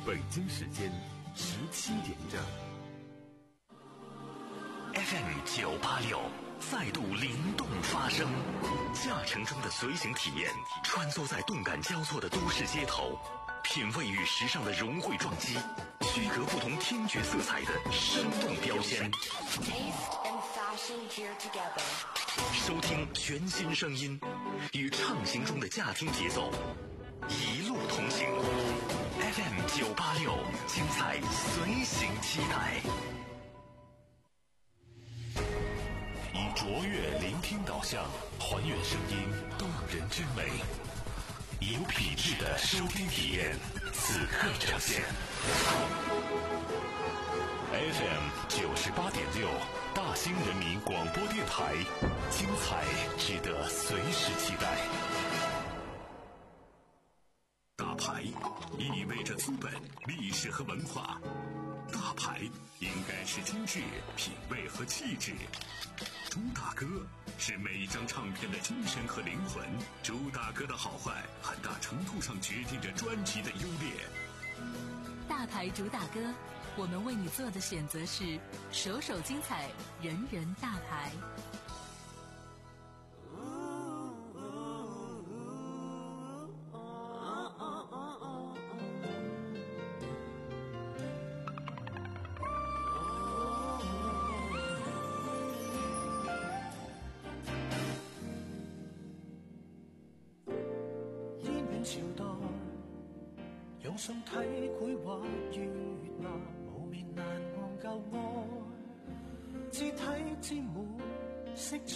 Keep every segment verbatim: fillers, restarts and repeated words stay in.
北京时间十七点整。 F M 九八六再度灵动发声，驾乘中的随行体验，穿梭在动感交错的都市街头，品味与时尚的融汇撞击，区隔不同听觉色彩的生动标签。收听全新声音，与畅行中的驾听节奏，一路同行。F M 九八六，精彩随行期待。以卓越聆听导向，还原声音动人之美，有品质的收听体验，此刻呈现。F M 九十八点六，大兴人民广播电台，精彩值得随时期待。 大牌意味着资本、历史和文化，大牌应该是精致、品味和气质。朱大哥是每一张唱片的精神和灵魂，朱大哥的好坏很大程度上决定着专辑的优劣。 大牌主打歌，我们为你做的选择是首首精彩，人人大牌。 用心體繪畫越南無眠難忘舊愛，肢體沾滿色彩，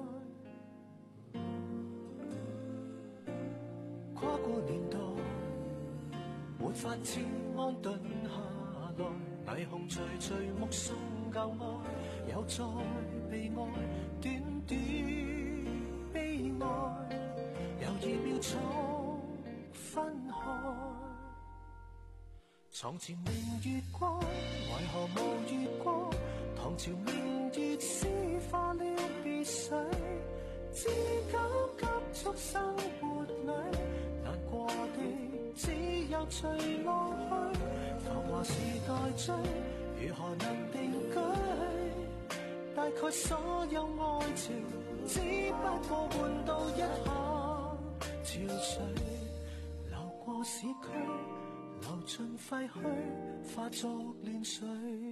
跨過年代沒法子安頓下來，霓虹徐徐目送舊愛又再被愛，短短悲哀猶豫秒速分開。床前明月光，為何無月光？唐朝明月詩化了別緒，知交急速生活裏，難過的只有隨浪去。浮華時代追，如何能定居？大概所有愛情，只不過換到一行潮水，流過市區。流盡廢墟，化作亂水。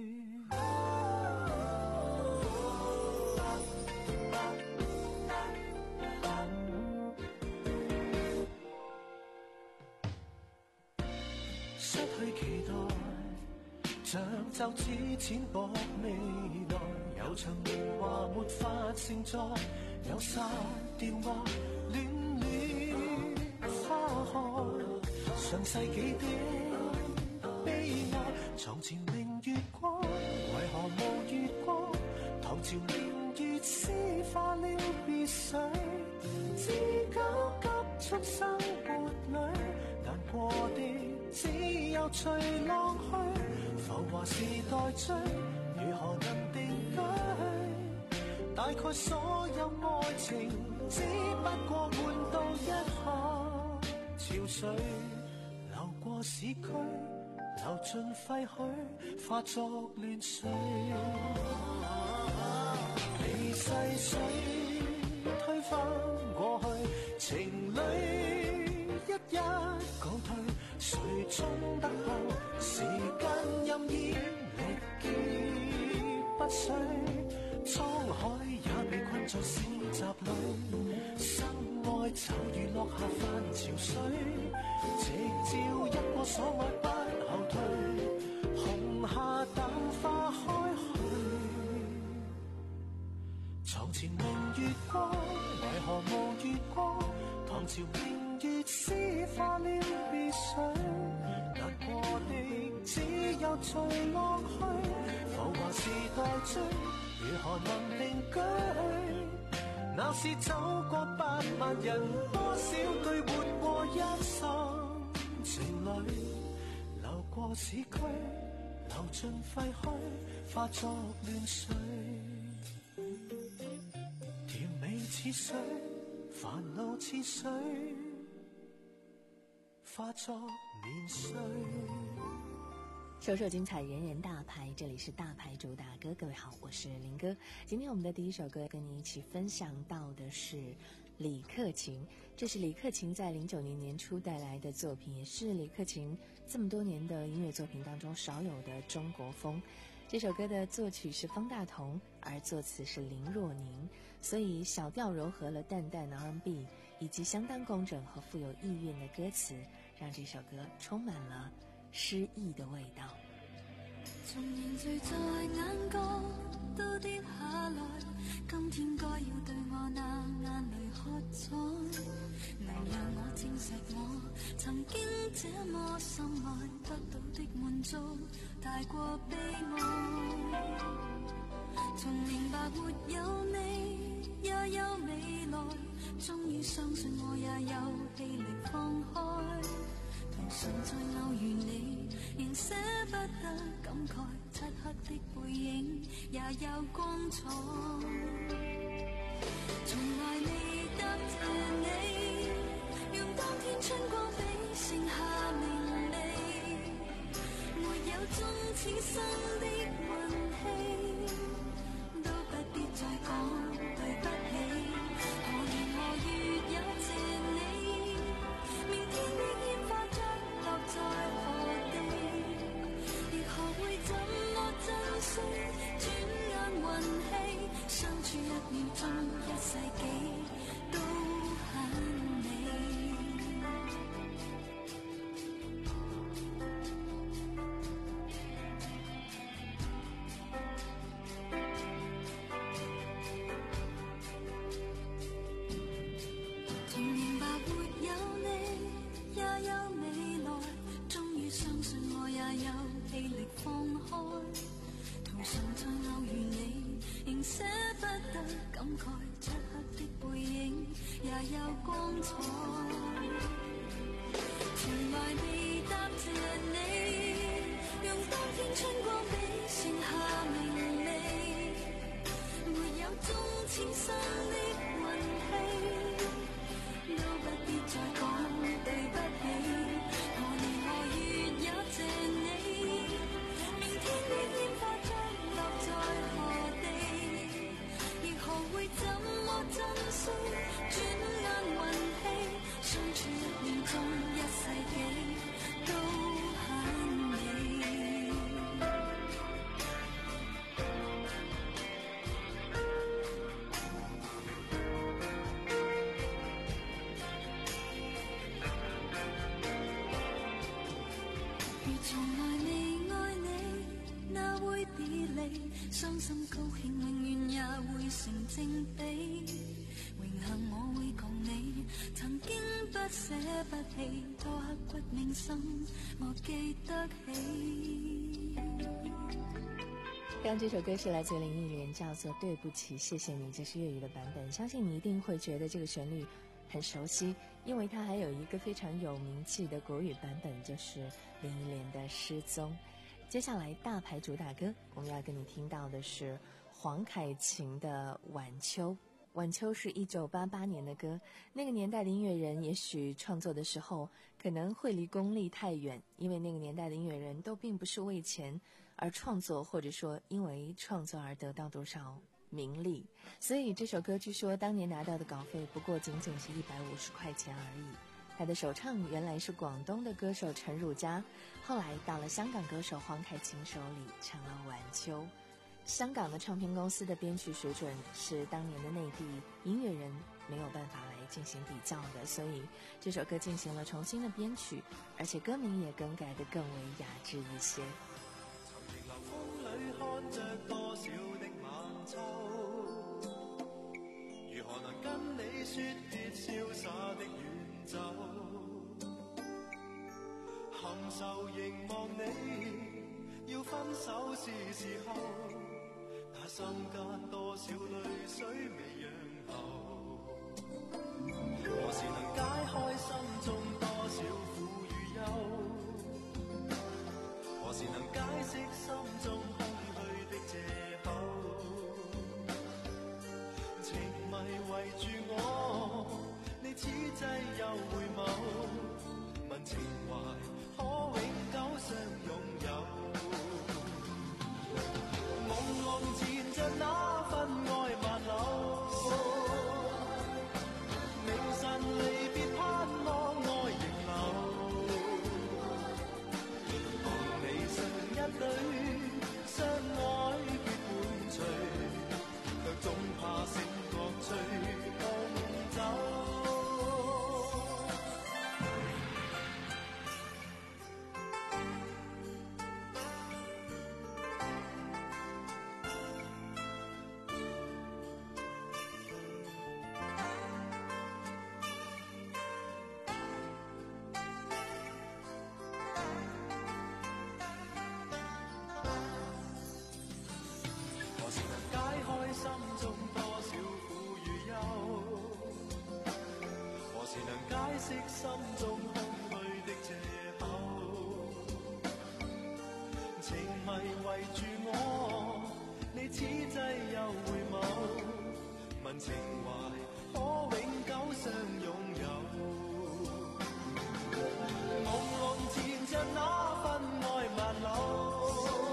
失去期待，像皺紙淺薄未來，有場年華沒法承載，有沙雕花戀戀花開。上世紀的悲哀，床前明月光，為何無月光？唐朝明月詩化了別緒，知交急速生活裏，難過的只有隨浪去。浮華時代追，如何能定居？大概所有愛情，只不過換到一行潮水。流過市區，流盡廢墟，化作亂水。離逝水推翻過去，情侶一一告退，誰終得後？時間任意力竭不衰，滄海也被困在市集裏，生愛就如落下泛潮水。直照一過所愛不後退，紅霞淡化開去。床前明月光，為何無月光？唐朝明月詩化了別緒，難過的只有隨浪去。浮華時代追，如何能定居？鬧市走過百萬人，多少對活過一生。情侶流過市區，流盡廢墟，化作亂水。甜美似水，煩惱似水，化作年歲。 首首精彩，人人大牌，这里是大牌主打歌。各位好，我是林哥。今天我们的第一首歌跟你一起分享到的是李克勤，这是李克勤在零九年年初带来的作品，也是李克勤这么多年的音乐作品当中少有的中国风。这首歌的作曲是方大同，而作词是林若宁，所以小调糅合了淡淡的 R and B 以及相当工整和富有意蕴的歌词，让这首歌充满了诗意的味道。 從凝聚在眼角都跌下來，今天該要對我那眼淚喝彩，能讓我證實我曾經這麼深愛，得到的滿足大過悲哀。從明白沒有你也有未來，終於相信我也有氣力放開，同常在偶遇你，仍捨不得感慨，漆黑的背影也有光彩。從來未答謝你，用當天春光比剩下明媚，沒有終此生的運氣，都不必再講對不起。何年何月也謝你，明天的煙花將落在何地，亦學會怎麼珍惜，轉眼運氣，相處一秒鐘一世紀都很美。從明白沒有你也有未來，終於相信我也有氣力放開，同常在偶遇你，仍捨不得感慨，漆黑的背影也有光彩。從來未答謝你，用當天春光比剩下明媚，沒有終此生的運氣，都不必再講對不起。何年何月也謝你，明天的煙花將落在何地，亦學會怎麼珍惜，轉眼運氣，相處一秒鐘一世紀都很美。如從來未愛你，哪會別離？傷心高興永遠也會成正比。榮幸我會共你，曾經不捨不棄，多刻骨銘心，我記得起。 剛剛這首歌是來自林憶蓮，叫做《對不起謝謝你》，這是粵語的版本。相信你一定會覺得這個旋律很熟悉，因為它還有一個非常有名氣的國語版本，就是林憶蓮的《失蹤》。接下來大牌主打歌，我們要跟你聽到的是黃凱芹的《晚秋》。晚秋是一九八八年的歌，那個年代的音樂人也許創作的時候可能會離功利太遠，因為那個年代的音樂人都並不是為錢而創作，或者說因為創作而得到多少名利，所以這首歌據說當年拿到的稿費不過僅僅是一百五十塊錢而已。他的首唱原來是廣東的歌手陳汝佳，後來到了香港歌手黃凱芹手裏唱了《晚秋》。香港的唱片公司的編曲水準是當年的內地音樂人沒有辦法來進行比較的，所以這首歌進行了重新的編曲，而且歌名也更改得更為雅致一些。 曾停留風裏看着多少的晚秋，如何能跟你說別瀟灑的遠走，含愁凝望你，要分手是時候，那心間多少淚水未讓後，何時能解開心中多少苦與憂，何時能解釋心中空虛的藉口，情迷圍住我，你此際又回眸，問情懷可永久相擁有。 心中空虛的藉口，情迷圍住我，你此際又回眸，問情懷可永久相擁有。朦朧纏着那份愛萬縷，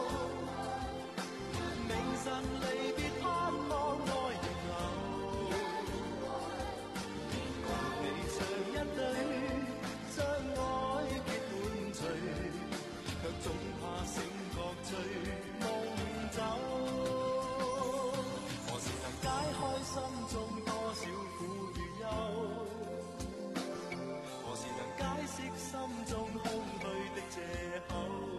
明晨離別盼望愛仍留，離場一對相愛結伴隨，卻總怕醒覺醉夢走。何時能解開心中多少苦與憂？何時能解釋心中空虛的藉口？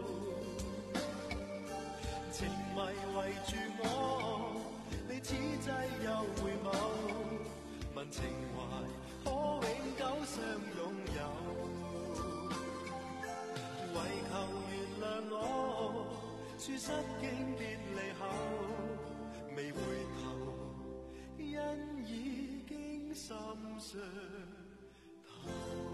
情迷圍住我，你此際又回眸，問情懷可永久相擁有。唯求原諒我，說失經別離後，未回頭，因已經心傷透。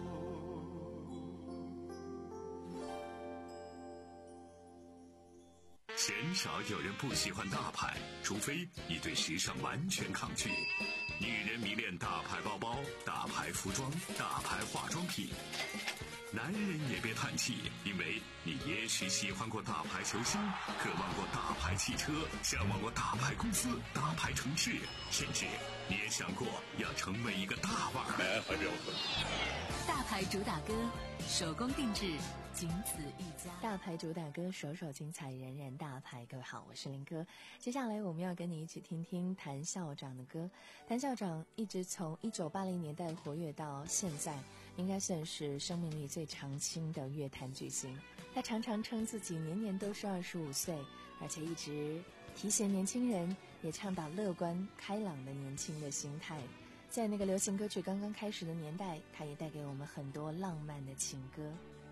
鲜少有人不喜欢大牌，除非你对时尚完全抗拒。女人迷恋大牌包包、大牌服装、大牌化妆品。男人也别叹气，因为你也许喜欢过大牌球星，渴望过大牌汽车，向往过大牌公司、大牌城市，甚至你也想过要成为一个大腕儿。 大牌主打歌，手工定制，仅此一家。 大牌主打歌，首首精彩，人人大牌。各位好，我是林哥。接下来我们要跟你一起听听谭校长的歌。谭校长一直从一九八零年代活跃到现在，应该算是生命力最长青的乐坛巨星。他常常称自己年年都是二十五岁，而且一直提携年轻人，也倡导乐观开朗的年轻的心态。在那个流行歌曲刚刚开始的年代，他也带给我们很多浪漫的情歌。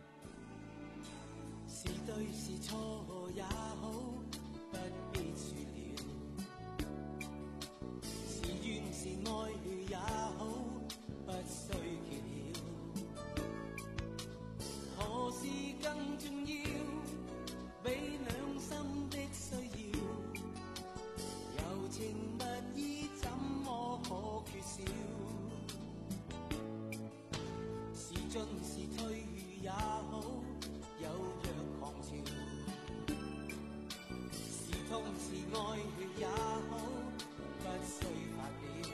是對是錯也好，不必說了；是怨是愛也好，不需揭曉。何事更重要？比兩心的需要，柔情蜜意怎麼可缺少？是進是退也好，有若狂潮，是痛是愛也好，不需發表。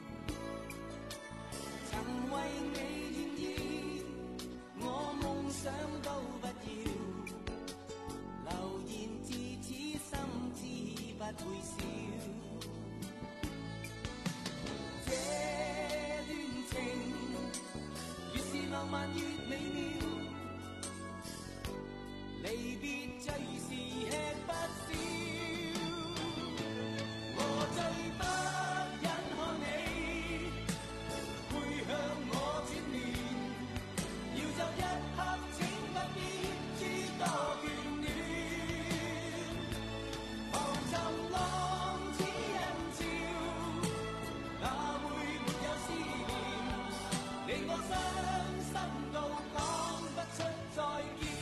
曾為你願意，我夢想都不要，流言自此心知不會少。這段情越是浪漫越美妙，離別最是吃不消，我最不忍看你背向我轉面，要走一刻請不必諸多眷戀，浮沉浪似人潮，哪會沒有思念，令我傷心到講不出再見。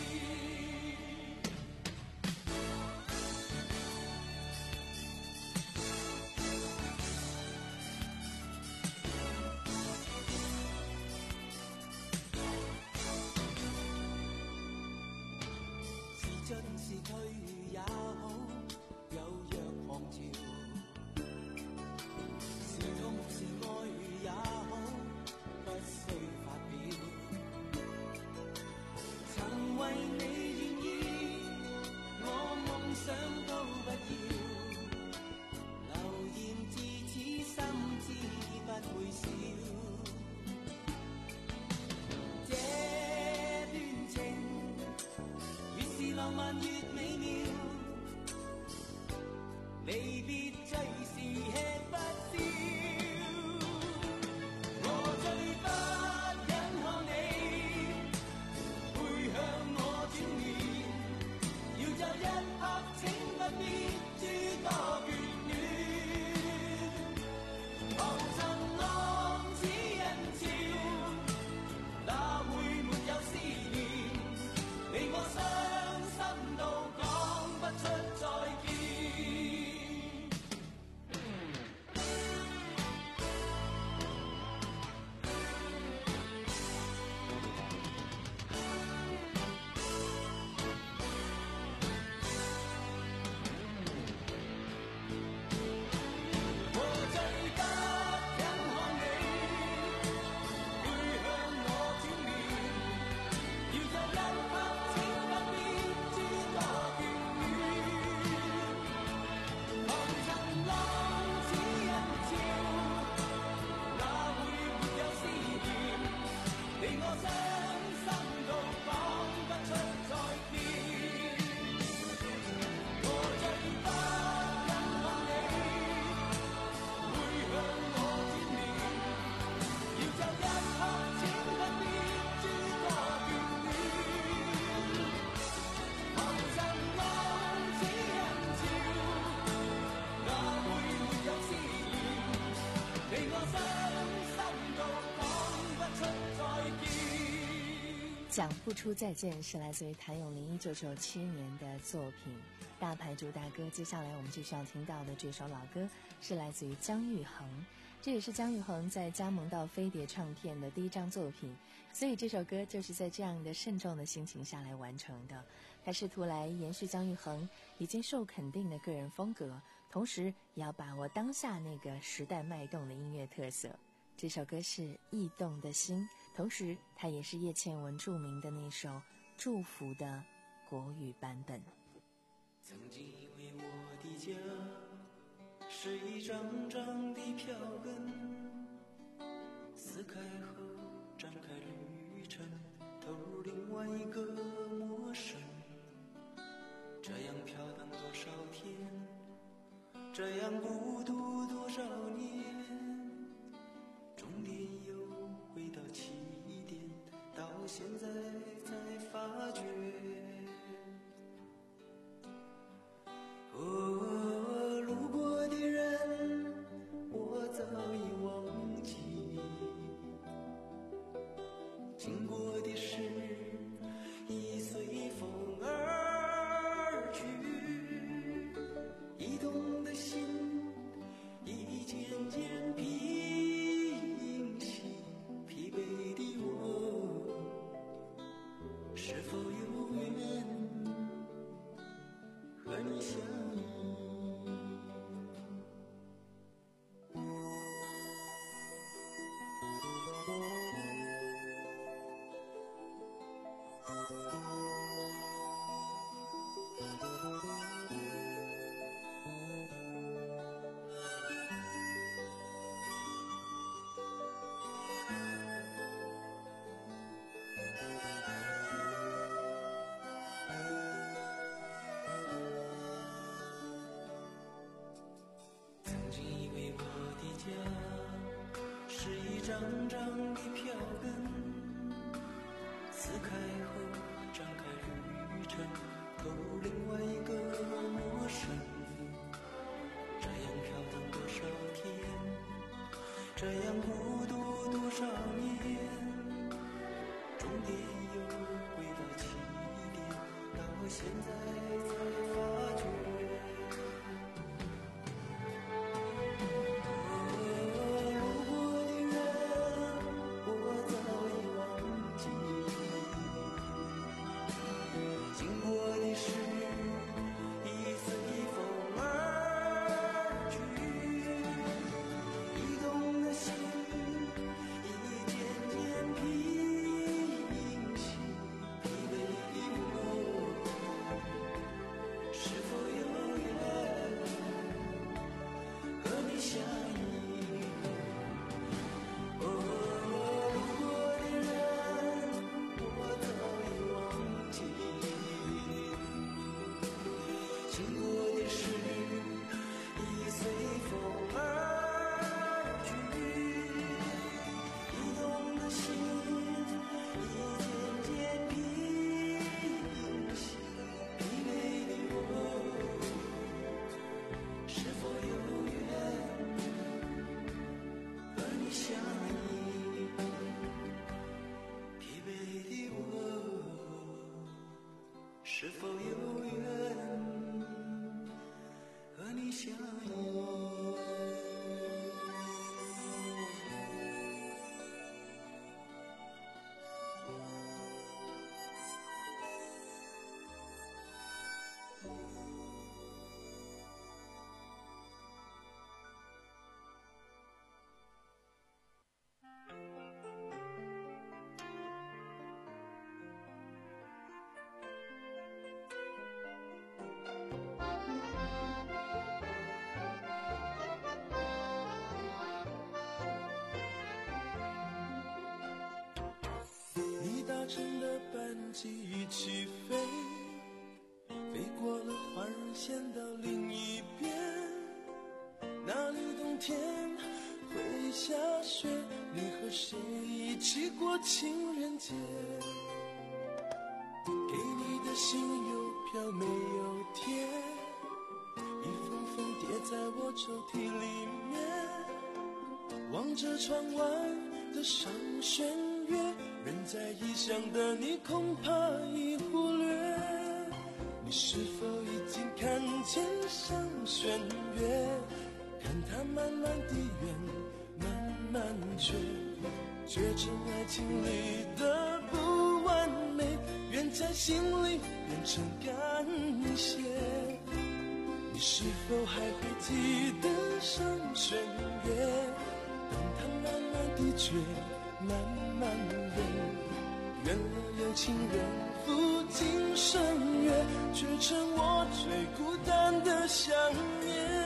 進是退也好，有若狂潮，是痛是愛也好，不需發表。曾為你願意，我夢想都不要，流言自此心知不會少。這段情越是浪漫越美妙，離別最是吃不消。我最不忍看你背向我轉面，要走一刻請不必諸多眷戀，浮沉浪似人潮，哪讲不出再见是来自于谭咏麟一九九七年的作品《大牌主打歌》。接下来我们继续要听到的这首老歌是来自于姜育恒，这也是姜育恒在加盟到飞碟唱片的第一张作品，所以这首歌就是在这样的慎重的心情下来完成的。他试图来延续姜育恒已经受肯定的个人风格，同时也要把握当下那个时代脉动的音乐特色。这首歌是《驿动的心》，同时它也是叶倩文著名的那首《祝福》的国语版本。 曾经以为我的家是一张张的票根，撕开后展开旅程，投入另外一个陌生。这样飘荡多少天，这样孤独多少年，终点又回到起点，到现在才发觉。哦，路过的人我早已忘记，经过的事已随风而去，移动的心已渐渐平息，疲惫的我是否有缘和你相依。张张的票根，撕开后展开旅程，投入另外一个陌生。这样飘荡多少天，这样孤独多少年，终点又回到起点，到现在才发觉。是否有缘和你相依？搭乘的班机已起飞，飞过了环线到另一边，那里冬天会下雪，你和谁一起过情人节？给你的信邮票没有贴，一封封叠在我抽屉里面，望着窗外的上弦月， 月，远在异乡的你恐怕已忽略，你是否已经看见上弦月？看它慢慢地圆，慢慢缺，缺成爱情里的不完美，愿在心里变成感谢。你是否还会记得上弦月？等它慢慢地缺，慢慢圆，圆了有情人赴今生约，却成我最孤单的想念。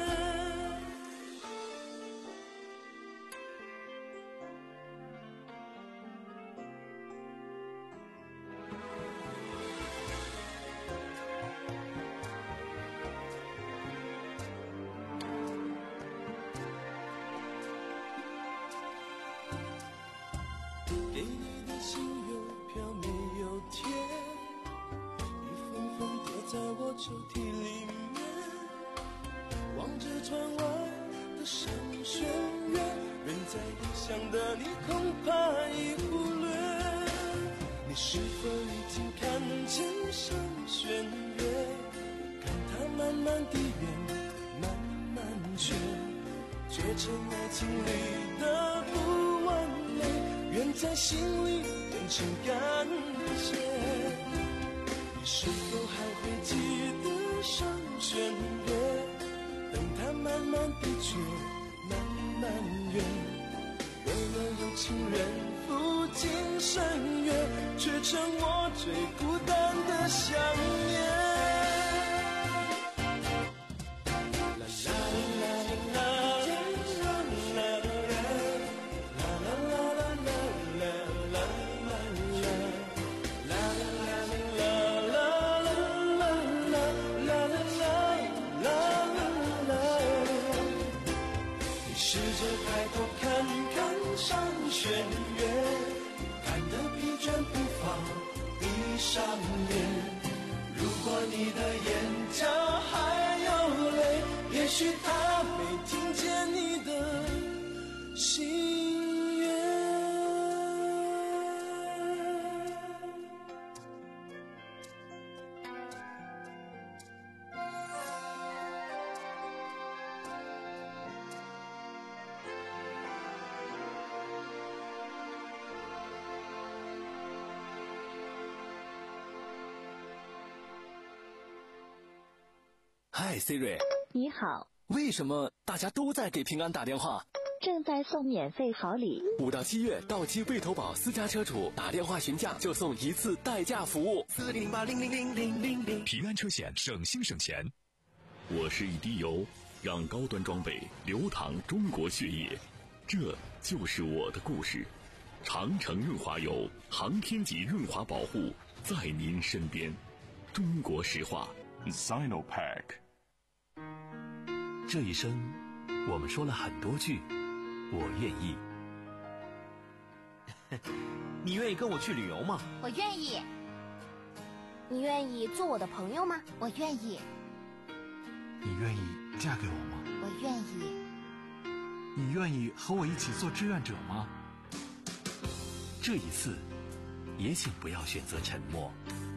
给你的信邮票没有贴，一封封叠在我抽屉里面，望着窗外的上弦月，远在异乡的你恐怕已忽略，你是否已经看见上弦月？看它慢慢地圆，慢慢缺，缺成爱情里的不完美，愿在心里变成感谢。你是否还会记得上弦月？等它慢慢地缺，慢慢圆，圆了有情人赴今生约，却成我最孤单的想念。试着抬头看看上弦月，看得疲倦不放，闭上眼。如果你的眼角还有泪，也许他没听见你的心愿。 嗨 Siri， 你好。 为什么大家都在给平安打电话？ 正在送免费好礼。 五到七月，到期未投保私家车主打电话询价就送一次代驾服务。 四零八零零零零零零。 平安车险，省心省钱。我是一滴油，让高端装备流淌中国血液，这就是我的故事。长城润滑油，航天级润滑保护，在您身边。中国石化 Sinopec。 这一生，我们说了很多句“我愿意”。 你愿意跟我去旅游吗？ 我愿意。你愿意做我的朋友吗？我愿意。 你愿意嫁给我吗？ 我愿意。 你愿意和我一起做志愿者吗？ 这一次，也请不要选择沉默。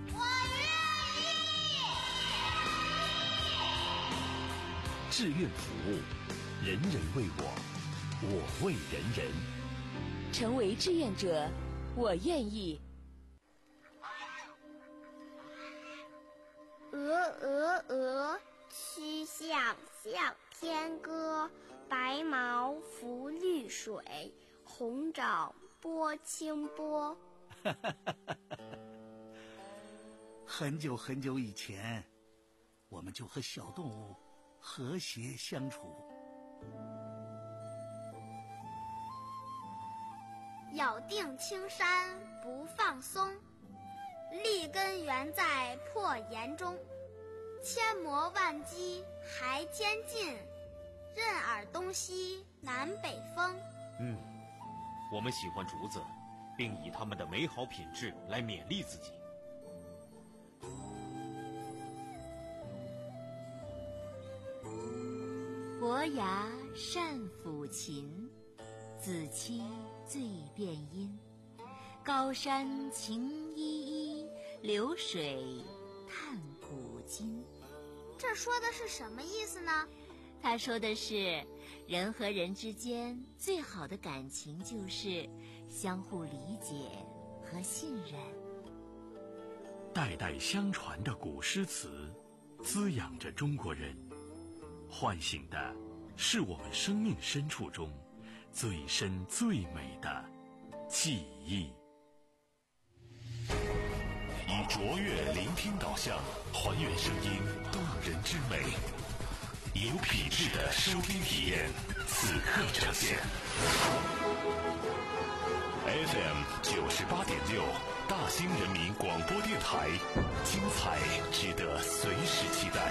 志愿服务，人人为我，我为人人。 成为志愿者，我愿意。 鹅鹅鹅，曲项向天歌。白毛浮绿水，红爪拨清波。 很久很久以前，我们就和小动物和谐相处。 咬定青山不放松，立根原在破岩中。千磨万击还坚劲，任尔东西南北风。 嗯，我们喜欢竹子，并以它们的美好品质来勉励自己。 伯牙善抚琴，子期最辨音。 高山晴依依，流水探古今。 这说的是什么意思呢？ 他说的是，人和人之间最好的感情就是相互理解和信任。 代代相传的古诗词，滋养着中国人，唤醒的是我们生命深处中最深最美的记忆。以卓越聆听导向，还原声音动人之美，有品质的收听体验，此刻呈现。F M 九十八点六，大兴人民广播电台，精彩值得随时期待。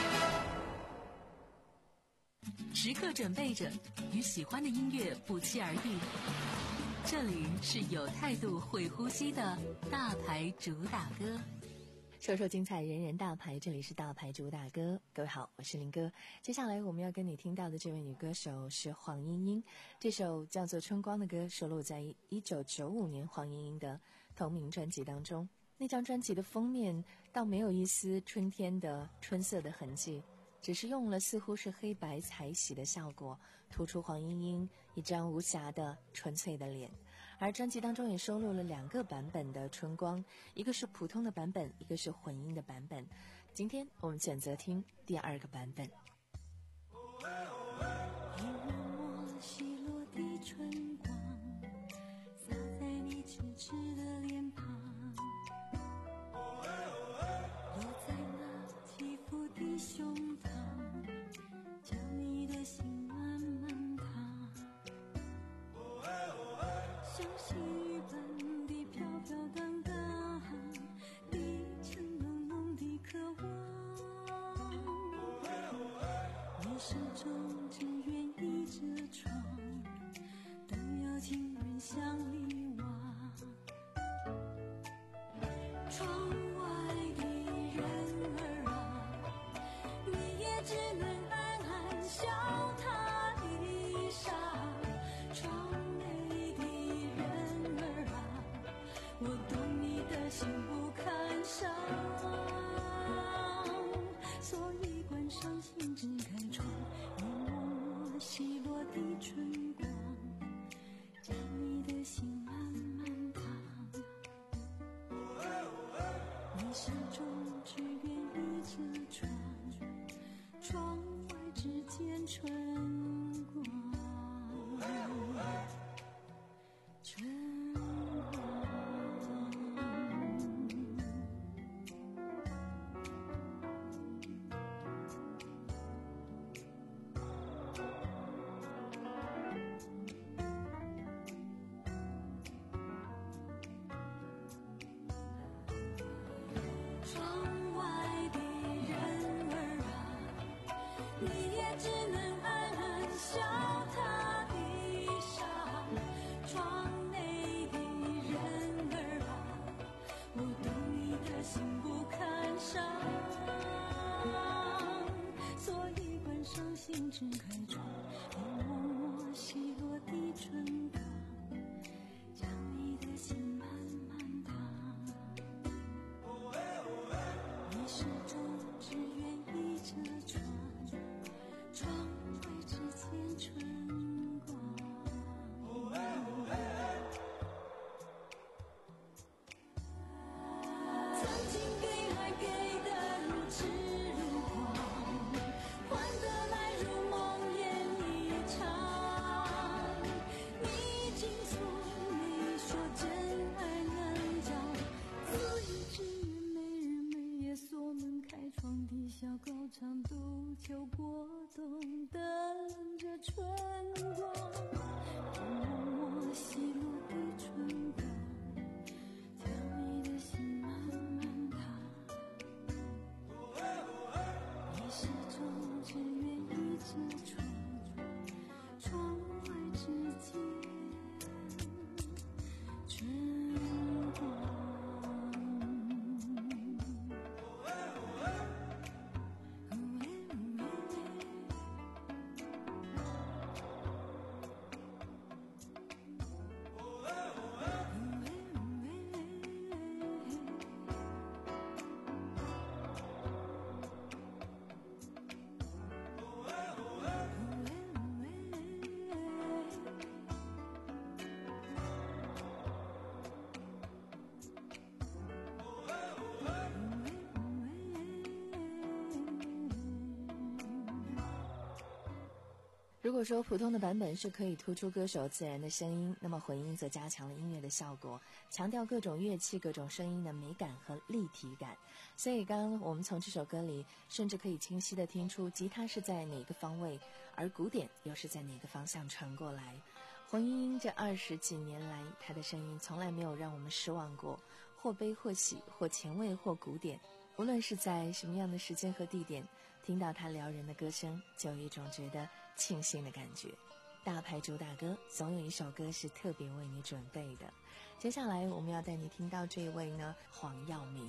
时刻准备着，与喜欢的音乐不期而遇。这里是有态度、会呼吸的大牌主打歌。 说说精彩，人人大牌，这里是大牌主打歌。各位好，我是林哥。接下来我们要跟你听到的这位女歌手是黄莺莺，这首叫做《春光》的歌收录在一九九五年黄莺莺的同名专辑当中。那张专辑的封面倒没有一丝春天的春色的痕迹，只是用了似乎是黑白彩洗的效果，突出黄莺莺一张无瑕的纯粹的脸。而专辑当中也收录了两个版本的《春光》，一个是普通的版本，一个是混音的版本。今天我们选择听第二个版本。 一抹稀落的春光，洒在你痴痴的脸庞，落在那起伏的胸膛，将你的心慢慢烫，像细雨般的飘飘荡荡，低沉浓浓的渴望，你手中只愿倚着窗，等有情人向你望。窗外的人儿啊，你也只能暗暗笑他一傻。窗内的人儿啊，我懂你的心不堪伤，所以关上心只开窗，一抹稀落的春光，将你的心慢慢烫。你手中只愿倚着窗，窗外只见春光，春光。窗外的人儿啊，你也只能暗暗笑他一傻。窗内的人儿啊，我懂你的心不堪伤，所以关上心只开窗，一抹抹稀落的春光，将你的心慢慢烫。你手中只愿倚着窗，窗外只见春光。曾经给爱给的如痴如狂，换得来如梦魇一场。你尽诉你说真爱难找，所以只愿每日每夜锁门开窗，低笑高唱，杜秋过冬，等着春光。一抹抹稀落的春光，将你的心慢慢烫。你手中只愿倚着窗，窗外只见春光。 如果说普通的版本是可以突出歌手自然的声音，那么混音则加强了音乐的效果，强调各种乐器、各种声音的美感和立体感。所以刚刚我们从这首歌里甚至可以清晰地听出吉他是在哪个方位，而鼓点又是在哪个方向传过来。黄莺莺这二十几年来，她的声音从来没有让我们失望过，或悲或喜，或前卫或古典。无论是在什么样的时间和地点，听到她撩人的歌声，就有一种觉得庆幸的感觉。大牌主打歌，总有一首歌是特别为你准备的。接下来我们要带你听到这一位呢，黄耀明。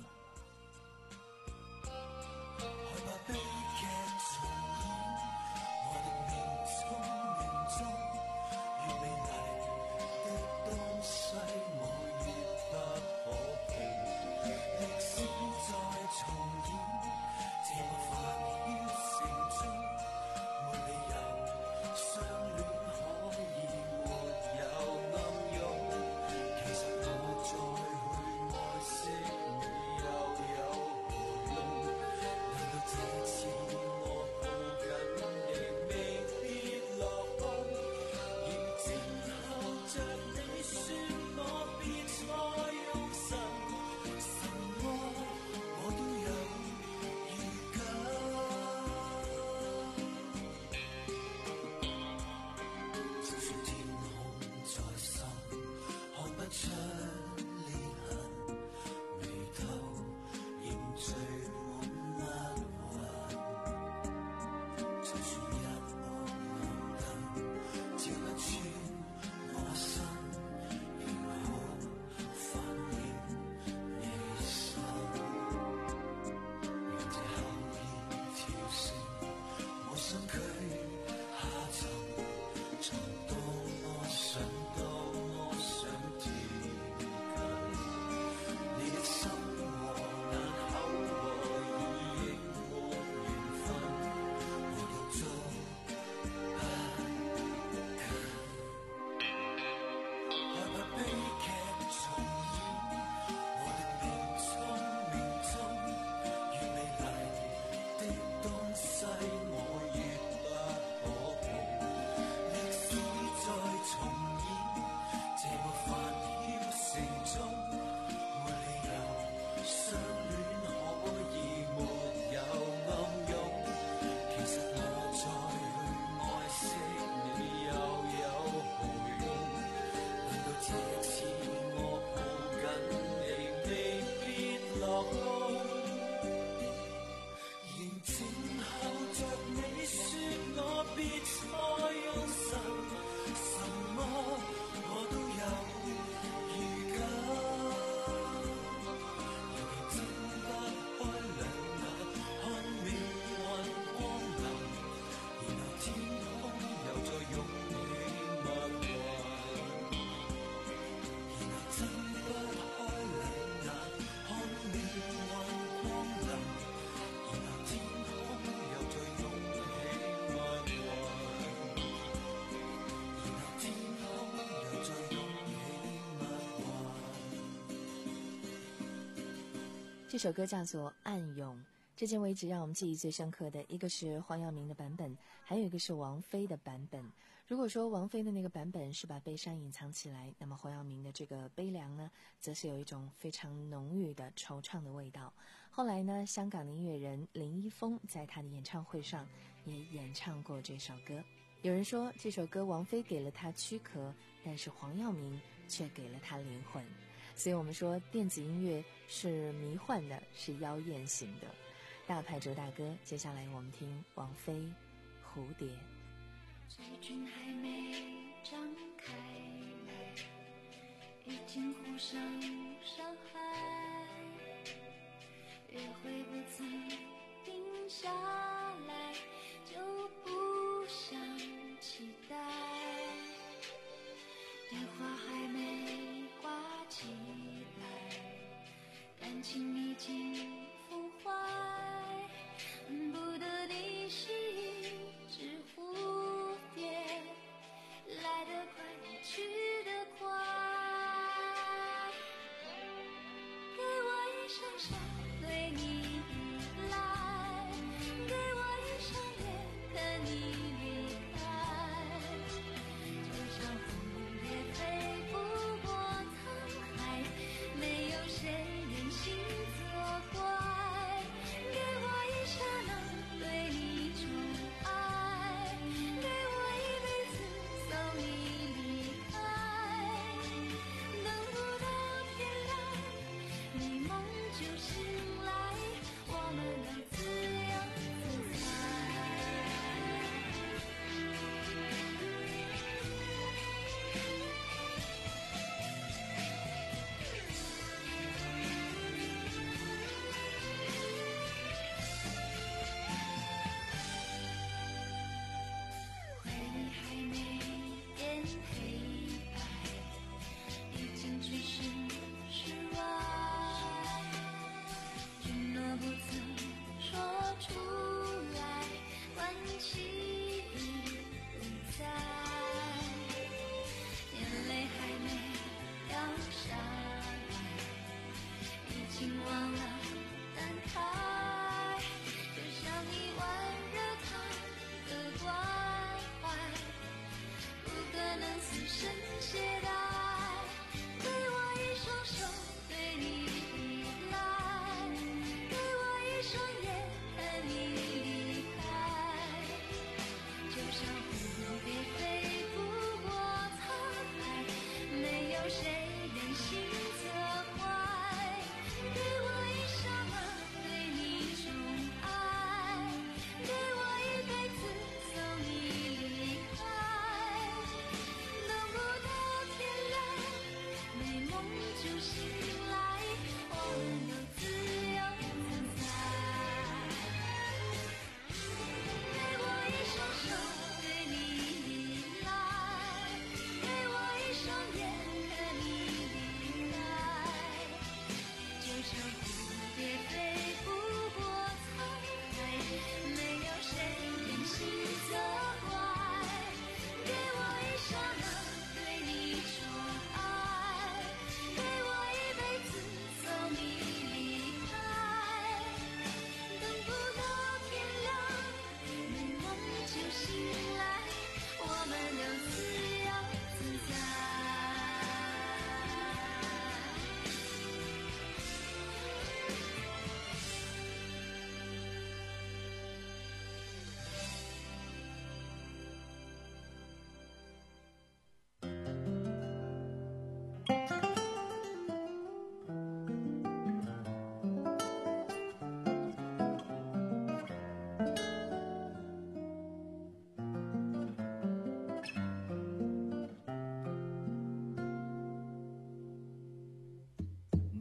这首歌叫做《暗涌》，至今为止让我们记忆最深刻的一个是黄耀明的版本，还有一个是王菲的版本。如果说王菲的那个版本是把悲伤隐藏起来，那么黄耀明的这个悲凉呢，则是有一种非常浓郁的惆怅的味道。后来呢，香港的音乐人林一峰在他的演唱会上也演唱过这首歌。有人说这首歌王菲给了他躯壳，但是黄耀明却给了他灵魂。所以我们说电子音乐是迷幻的，是妖艳型的。大牌主打歌，接下来我们听王菲《蝴蝶》。 嘴唇还没张开来，已经互相伤害，约会不曾定下来，就不想期待，电话还没挂起来，感情已经腐坏，恨不得你是一只蝴蝶，来得快也去得快，给我一双手，对你依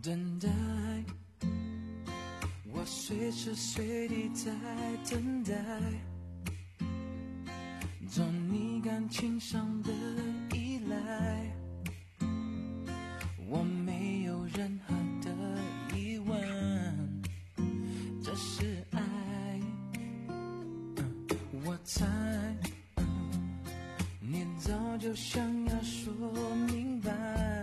等待，我随时随地在等待，从你感情上的依赖，我没有任何的疑问，这是爱。嗯、我猜、嗯、你早就想要说明白，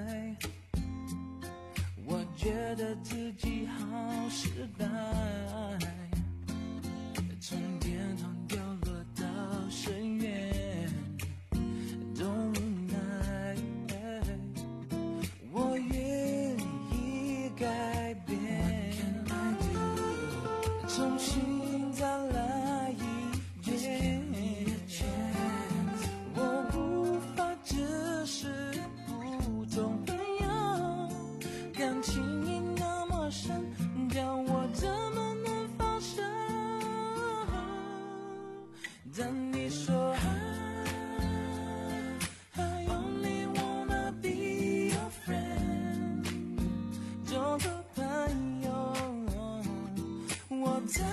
我觉得自己好失败，从天堂掉落到深渊都无奈，我愿意改变，重新再来一遍，我无法只是普通朋友，感情已那么深，叫我怎么能放手？当你说 I only wanna be your friend， 做个朋友，我在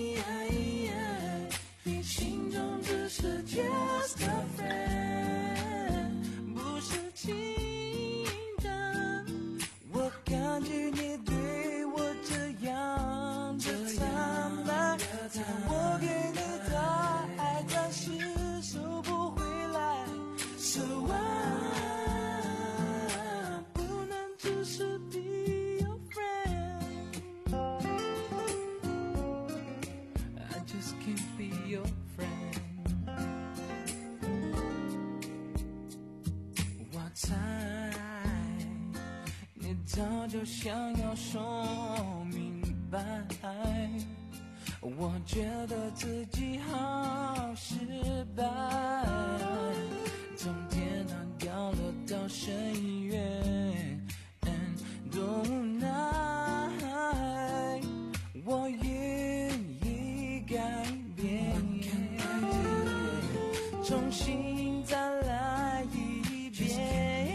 你心中只是 just a friend， 不是情人。我感觉你对我这样的坦白，但我给你的爱暂时收不回来， So I 不能只是 be your friend， I just can't be your friend。 我猜你早就想要说明白，我觉得自己好失败，从天堂掉落到深渊多无奈，我愿意改变，重新再来一遍，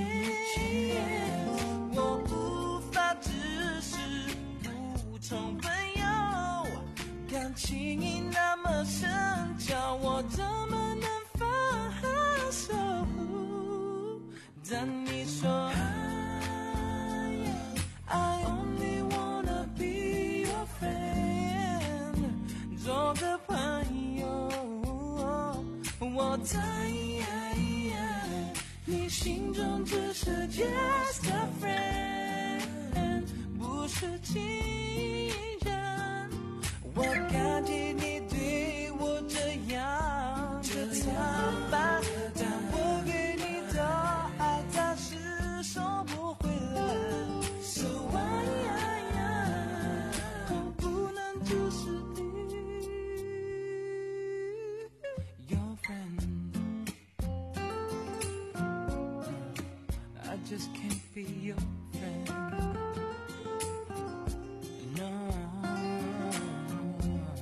我无法只是普通朋友，感情已那么深，叫我怎么能放手？当你说 I only wanna be your friend， 做个朋友，我在你心中只是 just a friend， 不是情人。我感激你对我这样的坦白，但我给你的爱暂时收不回来， So I 不能只是 be your friend， I just can't be your friend， no。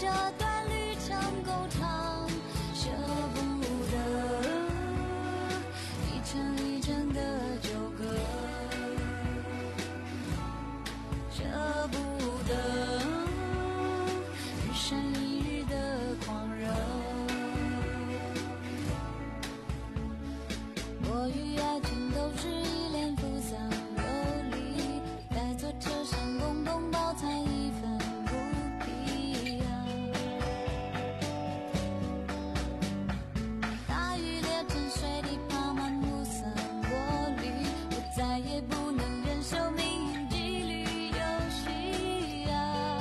这段旅程够长，舍不得一程一程的纠葛，舍不得日升一日的狂热。我与爱情都是一脸复杂流离，在座车上共同饱餐一份不一样。大雨裂成水滴，爬满暮色玻璃，我再也不能忍受命运几率游戏啊。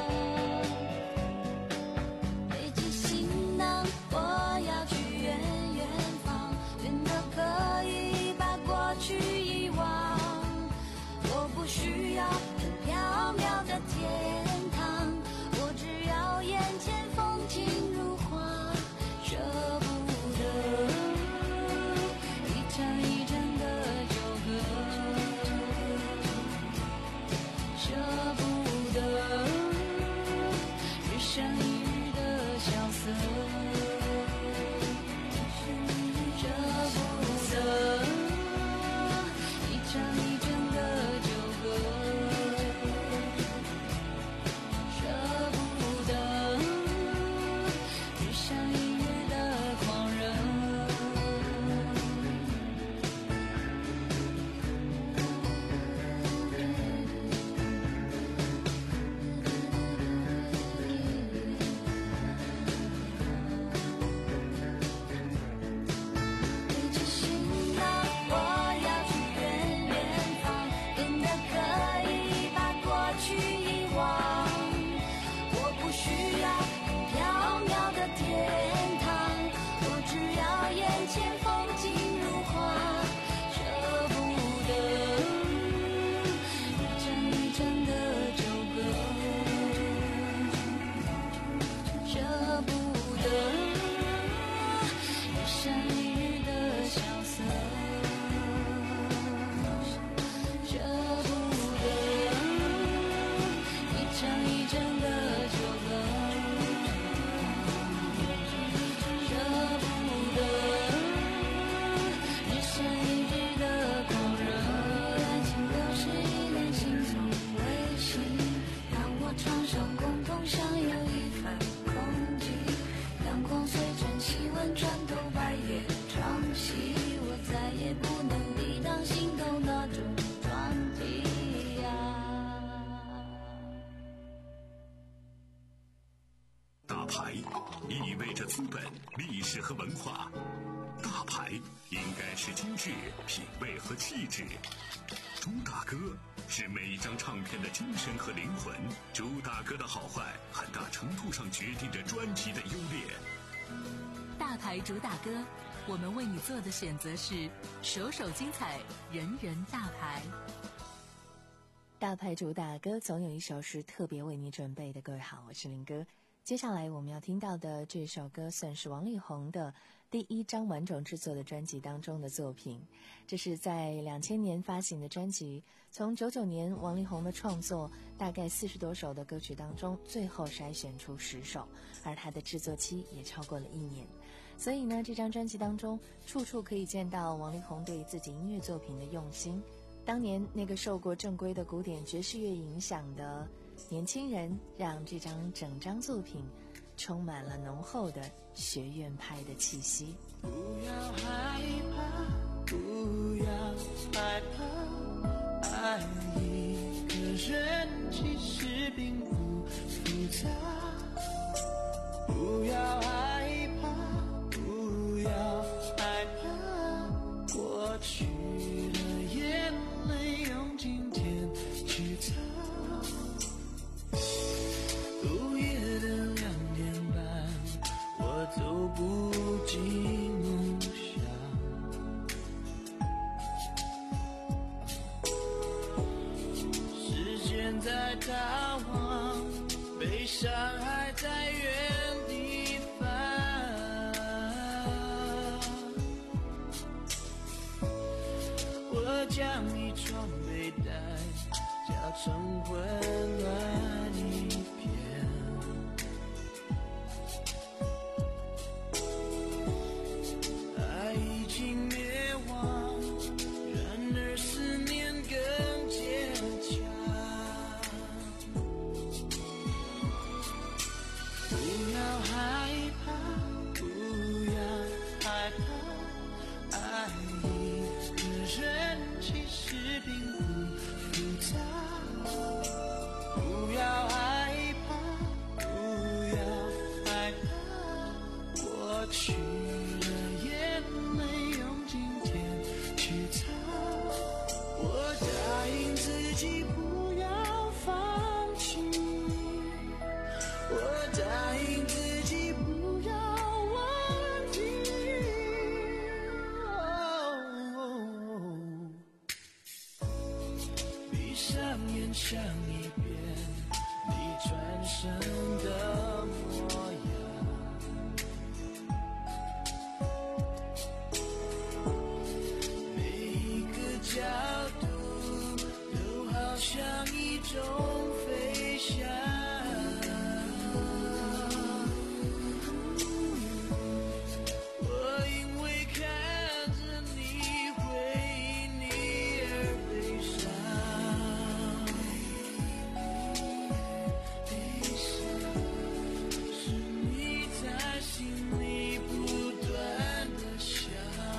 背起行囊，我要去远远方，远的可以把过去遗忘。我不需要很缥缈的天堂，我只要眼前风景如画，舍不得一程一程的纠葛，舍不得日升一日的萧瑟，舍不得一程一程的纠葛，舍不得日升一日的狂热。背起行囊，我要去远远方，远的可以把过去遗忘。我不需要很缥缈的天堂，我只要眼前风景如画，舍不得一程一程的纠葛，舍不得日升一日的萧瑟，舍不得一程一程的纠葛，舍不得日升一日的狂热。爱情都是一脸轻松微细，让我床上共同享有一份空气，阳光随晨曦温穿透白夜长夕，我再也不能抵挡心头那种撞击啊。 大牌意味着资本、历史和文化，大牌应该是精致、品味和气质。朱大哥是每一张唱片的精神和灵魂，朱大哥的好坏很大程度上决定着专辑的优劣。 大牌主打歌，我们为你做的选择是首首精彩，人人大牌。 大牌主打歌总有一首是特别为你准备的。各位好，我是林哥。接下来我们要听到的这首歌算是王力宏的第一张完整制作的专辑当中的作品，这是在两千年发行的专辑。从九九年王力宏的创作大概四十多首的歌曲当中，最后筛选出十首，而他的制作期也超过了一年。所以呢，这张专辑当中处处可以见到王力宏对自己音乐作品的用心。当年那个受过正规的古典爵士乐影响的年轻人，让这张整张作品充满了浓厚的学院派的气息。 不要害怕，不要害怕，爱一个人其实并不复杂。不要害怕，不要害怕，过去的眼泪用今天去擦。午夜的两点半，我走不进梦乡。时间在淡忘，悲伤还在原地翻。我将一床被单搅成混乱一片， 不要害怕，不要害怕，爱一个人其实并不复杂。不要害怕，不要害怕，过去的眼泪用今天去擦。我答应自己不要放弃，我答应自己不要忘记。闭上眼想一遍你转身的模样，每一个角度都好像一种飞翔。我因为看着你回忆你而悲伤，悲伤是你在心里不断的想。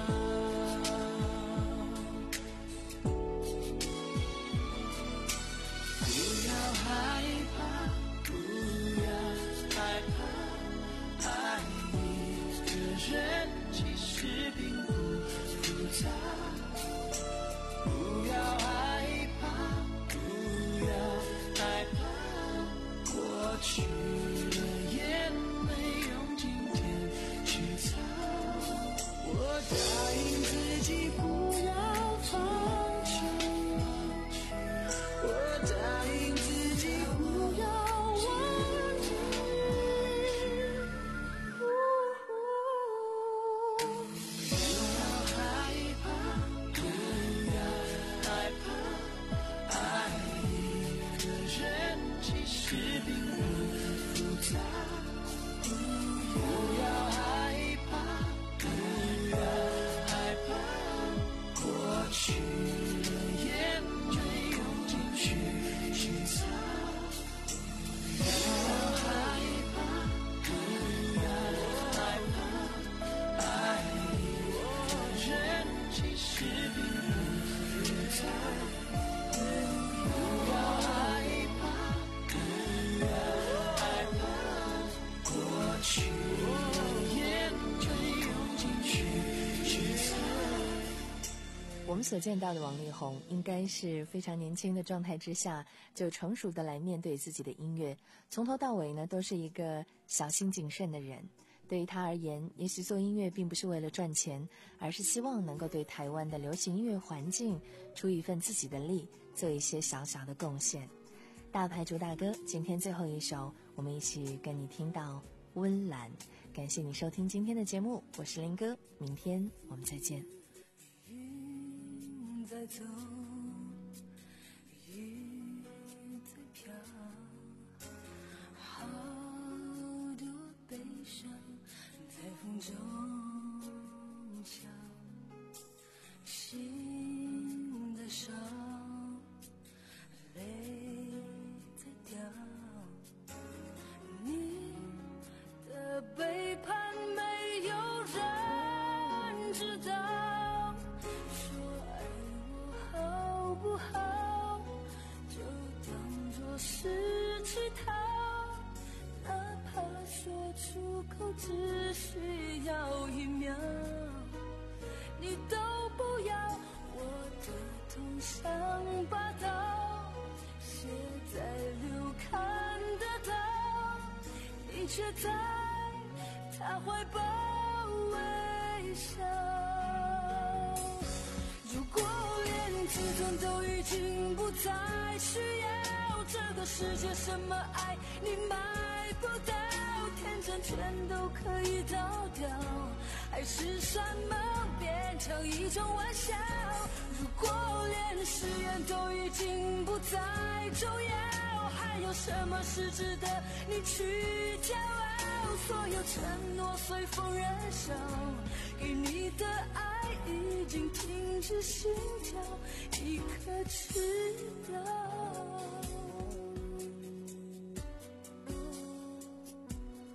不要害怕，不要害怕，爱一个人其实并不复杂。不要害怕，不要害怕，过去的眼泪用今天去擦。我答应自己不要放弃，我答应自己不要忘记。不要害怕，不要害怕，爱一个人其实并不复杂。不要害怕，不要害怕，过去的眼泪用进去去擦。不要害怕，不要害怕，爱一个人其实并不复杂。不要害怕，不要害怕，过去的眼泪用进去去擦。 我们所见到的王力宏应该是非常年轻的状态之下就成熟的来面对自己的音乐，从头到尾呢都是一个小心谨慎的人。对于他而言，也许做音乐并不是为了赚钱，而是希望能够对台湾的流行音乐环境出一份自己的力，做一些小小的贡献。大牌主打歌，今天最后一首，我们一起跟你听到温岚。感谢你收听今天的节目，我是林哥，明天我们再见。 云在走，雨在飘，好多悲伤在风中飘，心在烧，泪在掉，你的背叛没有人知道，说爱我好不好，就当作是乞讨，哪怕说出口只需要一秒，你都不要，我的痛像把刀写在流看得到，你却在他怀抱微笑。如果连自尊都已经不再需要，这个世界什么爱你买不到，天真全都可以倒掉，爱是什么变成一种玩笑。如果连誓言都已经不再重要，还有什么是值得你去骄傲？所有承诺随风燃烧，给你的爱已经停止心跳，你可知道？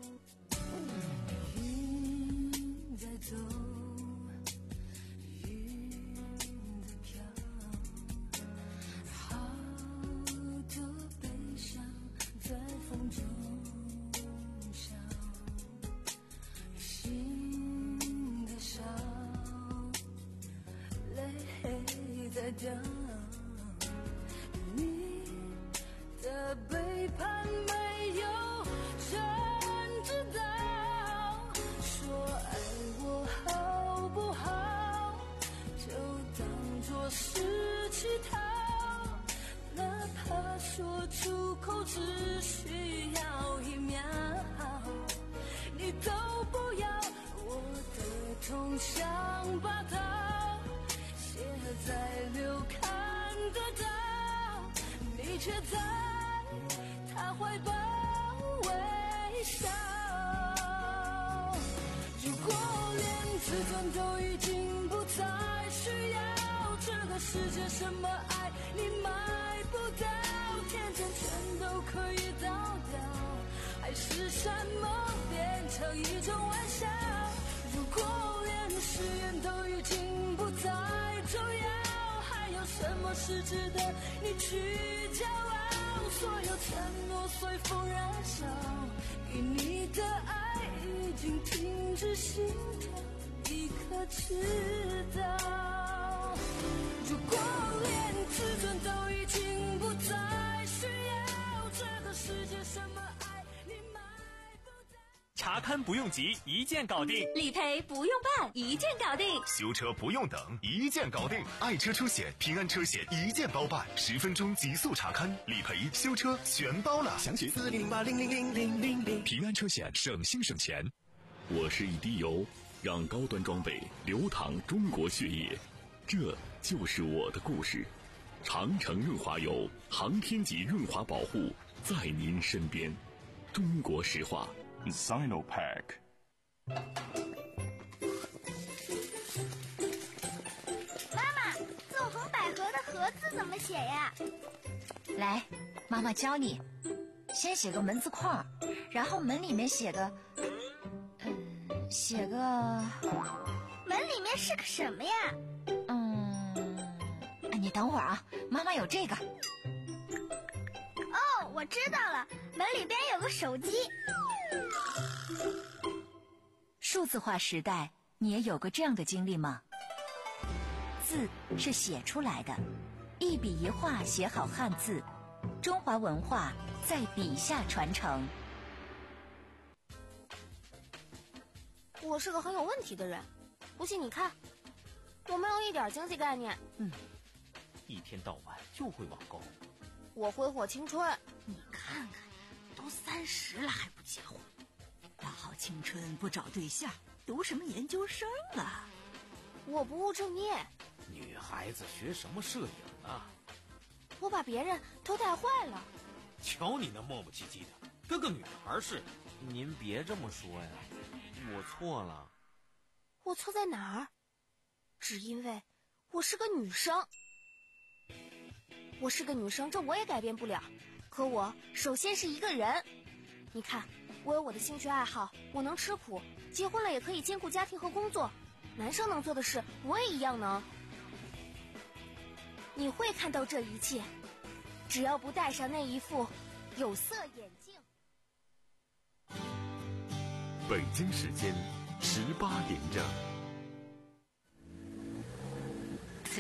不想把它写在流看得到，你却在他怀抱微笑。如果连自尊都已经不再需要，这个世界什么爱你买不到，天真全都可以倒掉，还是什么变成一种玩笑。如果连誓言都已经不再重要，还有什么是值得你去骄傲？所有承诺随风燃烧，给你的爱已经停止心跳，一颗知道。如果连自尊都已经不再需要，这个世界什么爱你买不到。 查勘不用急，一键搞定； 理赔不用办，一键搞定； 修车不用等，一键搞定。爱车车险、平安车险一键包办，十分钟极速查勘、理赔、修车全包了。 详询四零零八零零零零零零。 平安车险，省心省钱。我是一滴油，让高端装备流淌中国血液，这就是我的故事。长城润滑油，航天级润滑保护，在您身边。中国石化 Sinopac。 妈妈，纵横捭阖的阖字怎么写呀？ 来，妈妈教你。先写个门字框，然后门里面写个，嗯，写个。 门里面是个什么呀？ 嗯，你等会儿啊，妈妈有这个。 哦，我知道了，门里边有个手机。 数字化时代，你也有过这样的经历吗？字是写出来的，一笔一画写好汉字，中华文化在笔下传承。 我是个很有问题的人，不信你看，我没有一点经济概念。 嗯，一天到晚就会网购。 我挥霍青春。 你看看，都三十了还不结婚，大好青春不找对象，读什么研究生啊？ 我不务正业。 女孩子学什么摄影啊？ 我把别人都带坏了。 瞧你那磨磨唧唧的，跟个女孩似的。您别这么说呀，我错了。 我错在哪儿？只因为我是个女生。我是个女生，这我也改变不了。可我首先是一个人。你看，我有我的兴趣爱好，我能吃苦，结婚了也可以兼顾家庭和工作。男生能做的事，我也一样能。你会看到这一切，只要不戴上那一副有色眼镜。 北京时间十八点整。